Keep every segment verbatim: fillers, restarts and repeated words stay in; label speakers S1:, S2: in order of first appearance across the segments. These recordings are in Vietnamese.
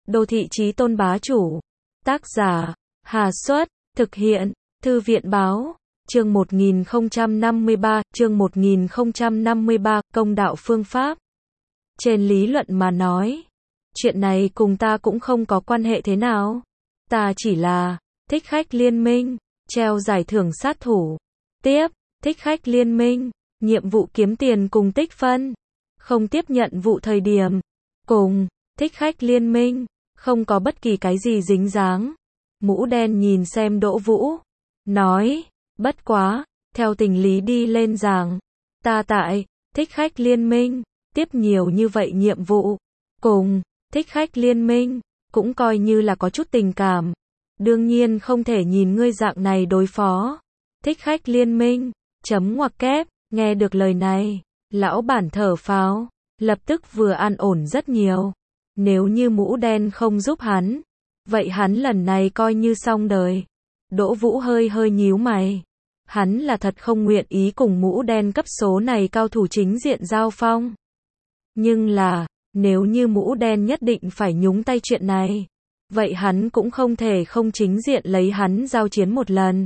S1: Đô thị chí tôn bá chủ. Tác giả, Hà Xuất, thực hiện, Thư viện Báo, chương một nghìn không trăm năm mươi ba, chương một nghìn không trăm năm mươi ba, công đạo phương pháp. Trên lý luận mà nói, chuyện này cùng ta cũng không có quan hệ thế nào. Ta chỉ là, thích khách liên minh, treo giải thưởng sát thủ. Tiếp, thích khách liên minh, nhiệm vụ kiếm tiền cùng tích phân. Không tiếp nhận vụ thời điểm. Cùng, thích khách liên minh, không có bất kỳ cái gì dính dáng. Mũ đen nhìn xem Đỗ Vũ, nói, bất quá, theo tình lý đi lên giảng, ta tại, thích khách liên minh, tiếp nhiều như vậy nhiệm vụ, cùng, thích khách liên minh, cũng coi như là có chút tình cảm. Đương nhiên không thể nhìn ngươi dạng này đối phó. Thích khách liên minh, chấm ngoặc kép, nghe được lời này, lão bản thở phào, lập tức vừa an ổn rất nhiều. Nếu như mũ đen không giúp hắn, vậy hắn lần này coi như xong đời. Đỗ Vũ hơi hơi nhíu mày. Hắn là thật không nguyện ý cùng mũ đen cấp số này cao thủ chính diện giao phong. Nhưng là, nếu như mũ đen nhất định phải nhúng tay chuyện này, vậy hắn cũng không thể không chính diện lấy hắn giao chiến một lần.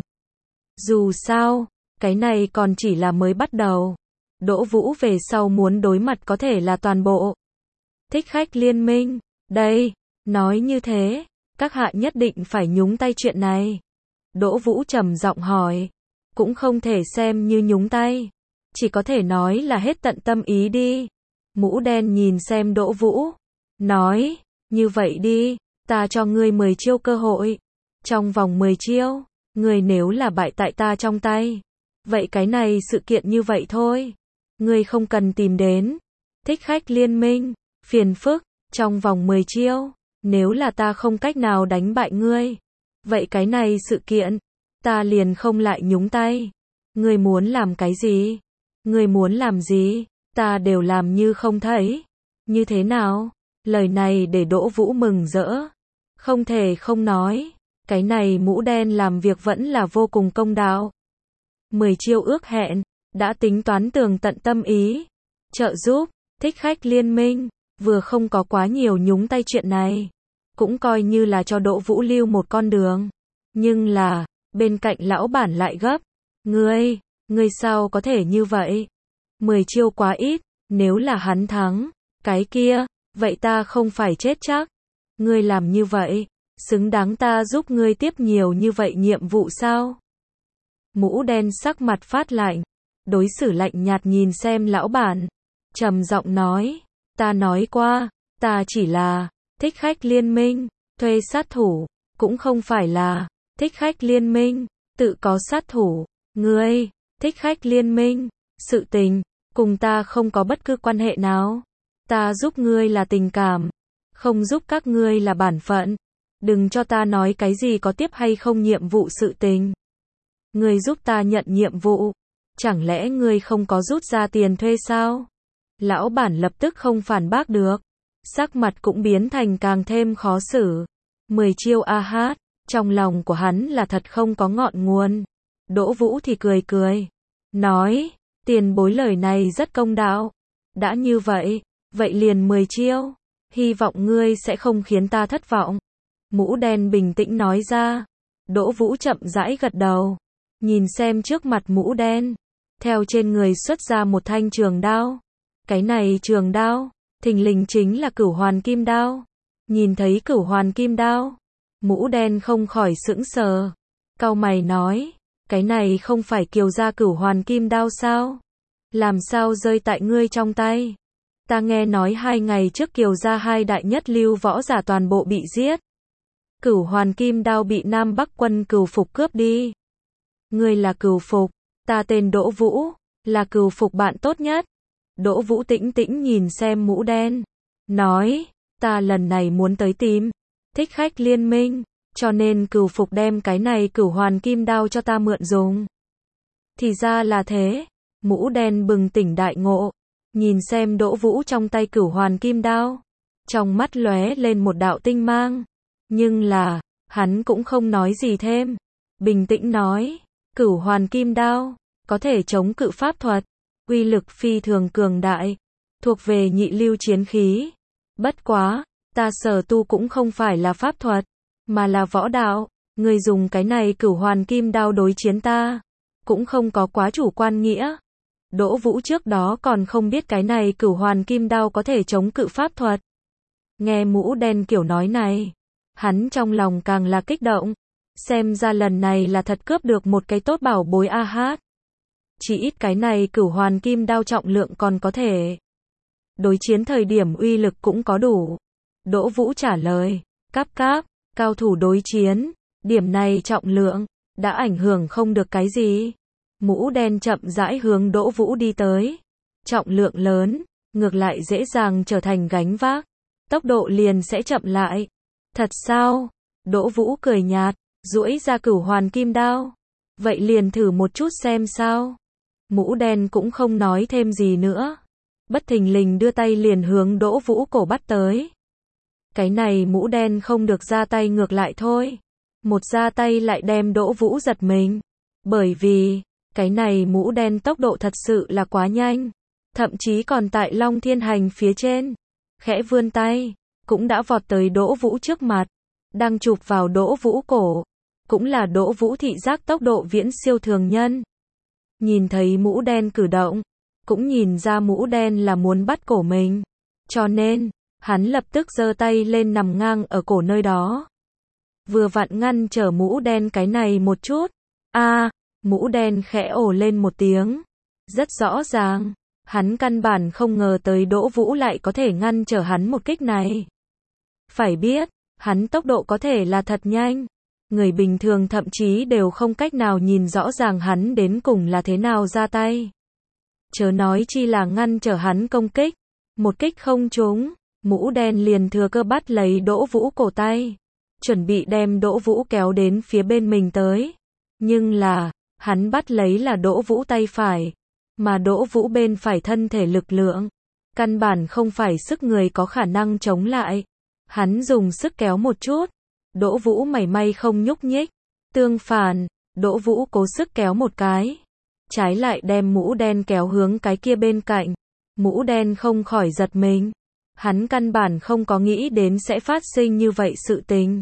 S1: Dù sao, cái này còn chỉ là mới bắt đầu. Đỗ Vũ về sau muốn đối mặt có thể là toàn bộ thích khách liên minh. Đây, nói như thế, các hạ nhất định phải nhúng tay chuyện này. Đỗ Vũ trầm giọng hỏi. Cũng không thể xem như nhúng tay. Chỉ có thể nói là hết tận tâm ý đi. Mũ đen nhìn xem Đỗ Vũ. Nói, như vậy đi, ta cho ngươi mười chiêu cơ hội. Trong vòng mười chiêu, ngươi nếu là bại tại ta trong tay. Vậy cái này sự kiện như vậy thôi. Ngươi không cần tìm đến thích khách liên minh, phiền phức, trong vòng mười chiêu. Nếu là ta không cách nào đánh bại ngươi, vậy cái này sự kiện, ta liền không lại nhúng tay. Ngươi muốn làm cái gì? Ngươi muốn làm gì? Ta đều làm như không thấy. Như thế nào? Lời này để Đỗ Vũ mừng rỡ. Không thể không nói, cái này mũ đen làm việc vẫn là vô cùng công đạo. Mười chiêu ước hẹn, đã tính toán tường tận tâm ý. Trợ giúp, thích khách liên minh, vừa không có quá nhiều nhúng tay chuyện này. Cũng coi như là cho Đỗ Vũ lưu một con đường. Nhưng là, bên cạnh lão bản lại gấp. Ngươi, ngươi sao có thể như vậy? Mười chiêu quá ít, nếu là hắn thắng, cái kia, vậy ta không phải chết chắc. Ngươi làm như vậy, xứng đáng ta giúp ngươi tiếp nhiều như vậy nhiệm vụ sao? Mũ đen sắc mặt phát lạnh, đối xử lạnh nhạt nhìn xem lão bản, trầm giọng nói, ta nói qua, ta chỉ là thích khách liên minh, thuê sát thủ, cũng không phải là thích khách liên minh, tự có sát thủ. Ngươi, thích khách liên minh, sự tình, cùng ta không có bất cứ quan hệ nào. Ta giúp ngươi là tình cảm, không giúp các ngươi là bản phận. Đừng cho ta nói cái gì có tiếp hay không nhiệm vụ sự tình. Ngươi giúp ta nhận nhiệm vụ, chẳng lẽ ngươi không có rút ra tiền thuê sao? Lão bản lập tức không phản bác được, sắc mặt cũng biến thành càng thêm khó xử. Mười chiêu a hát, trong lòng của hắn là thật không có ngọn nguồn. Đỗ Vũ thì cười cười, nói, tiền bối lời này rất công đạo. Đã như vậy, vậy liền mười chiêu, hy vọng ngươi sẽ không khiến ta thất vọng. Mũ đen bình tĩnh nói ra. Đỗ Vũ chậm rãi gật đầu, nhìn xem trước mặt mũ đen, theo trên người xuất ra một thanh trường đao. Cái này trường đao, thình lình chính là Cửu Hoàn Kim Đao. Nhìn thấy Cửu Hoàn Kim Đao, mũ đen không khỏi sững sờ, cau mày nói, cái này không phải Kiều gia Cửu Hoàn Kim Đao sao? Làm sao rơi tại ngươi trong tay? Ta nghe nói hai ngày trước Kiều gia hai đại nhất lưu võ giả toàn bộ bị giết. Cửu Hoàn Kim Đao bị Nam Bắc quân Cửu Phục cướp đi. Ngươi là Cửu Phục, ta tên Đỗ Vũ, là Cửu Phục bạn tốt nhất. Đỗ Vũ tĩnh tĩnh nhìn xem mũ đen, nói, ta lần này muốn tới tìm thích khách liên minh, cho nên Cửu Phục đem cái này Cửu Hoàn Kim Đao cho ta mượn dùng. Thì ra là thế. Mũ đen bừng tỉnh đại ngộ, nhìn xem Đỗ Vũ trong tay Cửu Hoàn Kim Đao, trong mắt lóe lên một đạo tinh mang. Nhưng là, hắn cũng không nói gì thêm, bình tĩnh nói, Cửu Hoàn Kim Đao có thể chống cự pháp thuật, uy lực phi thường cường đại, thuộc về nhị lưu chiến khí. Bất quá, Ta sở tu cũng không phải là pháp thuật, mà là võ đạo. Ngươi dùng cái này cửu hoàn kim đao đối chiến ta, cũng không có quá chủ quan nghĩa. Đỗ Vũ trước đó còn không biết cái này cửu hoàn kim đao có thể chống cự pháp thuật. Nghe mũ đen kiểu nói này, hắn trong lòng càng là kích động. Xem ra lần này là thật cướp được một cái tốt bảo bối a hát. Chỉ ít cái này cửu hoàn kim đao trọng lượng còn có thể. Đối chiến thời điểm uy lực cũng có đủ. Đỗ Vũ trả lời, cáp cáp, cao thủ đối chiến, điểm này trọng lượng, đã ảnh hưởng không được cái gì. Mũ đen chậm rãi hướng Đỗ Vũ đi tới. Trọng lượng lớn, ngược lại dễ dàng trở thành gánh vác. Tốc độ liền sẽ chậm lại. Thật sao? Đỗ Vũ cười nhạt, duỗi ra cửu hoàn kim đao. Vậy liền thử một chút xem sao. Mũ đen cũng không nói thêm gì nữa. Bất thình lình đưa tay liền hướng Đỗ Vũ cổ bắt tới. Cái này mũ đen không được ra tay ngược lại thôi. Một ra tay lại đem Đỗ Vũ giật mình. Bởi vì, cái này mũ đen tốc độ thật sự là quá nhanh. Thậm chí còn tại Long Thiên Hành phía trên. Khẽ vươn tay, cũng đã vọt tới Đỗ Vũ trước mặt. Đang chụp vào Đỗ Vũ cổ. Cũng là Đỗ Vũ thị giác tốc độ viễn siêu thường nhân. Nhìn thấy mũ đen cử động, cũng nhìn ra mũ đen là muốn bắt cổ mình. Cho nên, hắn lập tức giơ tay lên nằm ngang ở cổ nơi đó. Vừa vặn ngăn trở mũ đen cái này một chút. A, à, mũ đen khẽ ồ lên một tiếng. Rất rõ ràng, hắn căn bản không ngờ tới Đỗ Vũ lại có thể ngăn trở hắn một kích này. Phải biết, hắn tốc độ có thể là thật nhanh. Người bình thường thậm chí đều không cách nào nhìn rõ ràng hắn đến cùng là thế nào ra tay. Chớ nói chi là ngăn trở hắn công kích. Một kích không trúng, mũ đen liền thừa cơ bắt lấy Đỗ Vũ cổ tay. Chuẩn bị đem Đỗ Vũ kéo đến phía bên mình tới. Nhưng là, hắn bắt lấy là Đỗ Vũ tay phải. Mà Đỗ Vũ bên phải thân thể lực lượng. Căn bản không phải sức người có khả năng chống lại. Hắn dùng sức kéo một chút. Đỗ Vũ mảy may không nhúc nhích. Tương phản, Đỗ Vũ cố sức kéo một cái. Trái lại đem mũ đen kéo hướng cái kia bên cạnh. Mũ đen không khỏi giật mình. Hắn căn bản không có nghĩ đến sẽ phát sinh như vậy sự tình.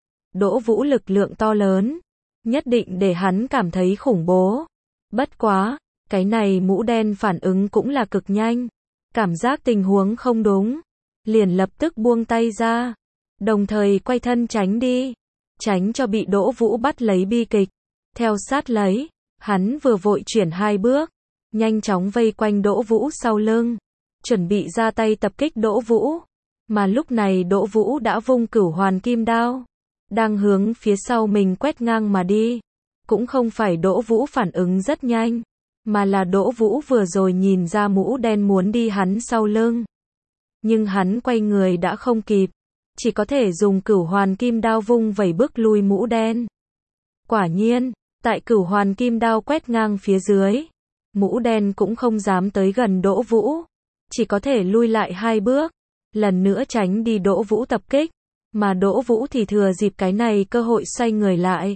S1: Đỗ Vũ lực lượng to lớn. Nhất định để hắn cảm thấy khủng bố. Bất quá, cái này mũ đen phản ứng cũng là cực nhanh. Cảm giác tình huống không đúng. Liền lập tức buông tay ra. Đồng thời quay thân tránh đi. Tránh cho bị Đỗ Vũ bắt lấy bi kịch. Theo sát lấy, hắn vừa vội chuyển hai bước. Nhanh chóng vây quanh Đỗ Vũ sau lưng. Chuẩn bị ra tay tập kích Đỗ Vũ. Mà lúc này Đỗ Vũ đã vung cửu hoàn kim đao. Đang hướng phía sau mình quét ngang mà đi. Cũng không phải Đỗ Vũ phản ứng rất nhanh. Mà là Đỗ Vũ vừa rồi nhìn ra mũ đen muốn đi hắn sau lưng. Nhưng hắn quay người đã không kịp. Chỉ có thể dùng cửu hoàn kim đao vung vẩy bước lui mũ đen. Quả nhiên, tại cửu hoàn kim đao quét ngang phía dưới. Mũ đen cũng không dám tới gần Đỗ Vũ. Chỉ có thể lui lại hai bước. Lần nữa tránh đi Đỗ Vũ tập kích. Mà Đỗ Vũ thì thừa dịp cái này cơ hội xoay người lại.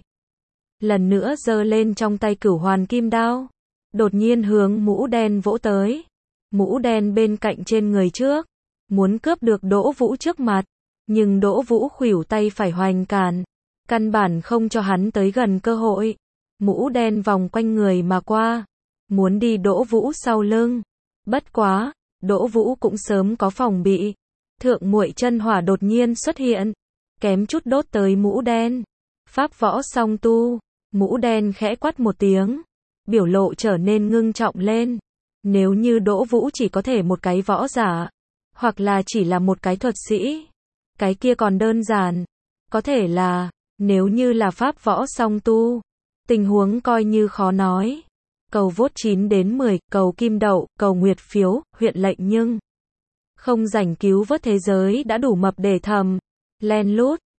S1: Lần nữa giơ lên trong tay cửu hoàn kim đao. Đột nhiên hướng mũ đen vỗ tới. Mũ đen bên cạnh trên người trước. Muốn cướp được Đỗ Vũ trước mặt. Nhưng Đỗ Vũ khuỷu tay phải hoành cản. Căn bản không cho hắn tới gần cơ hội. Mũ đen vòng quanh người mà qua. Muốn đi Đỗ Vũ sau lưng. Bất quá, Đỗ Vũ cũng sớm có phòng bị. Thượng muội chân hỏa đột nhiên xuất hiện. Kém chút đốt tới mũ đen. Pháp võ song tu. Mũ đen khẽ quát một tiếng. Biểu lộ trở nên ngưng trọng lên. Nếu như Đỗ Vũ chỉ có thể một cái võ giả. Hoặc là chỉ là một cái thuật sĩ. Cái kia còn đơn giản. Có thể là, nếu như là pháp võ song tu. Tình huống coi như khó nói. Cầu vote chín đến mười, cầu kim đậu, cầu nguyệt phiếu, huyện lệnh nhưng. Không rảnh cứu vớt thế giới đã đủ mập để thầm. Len lút,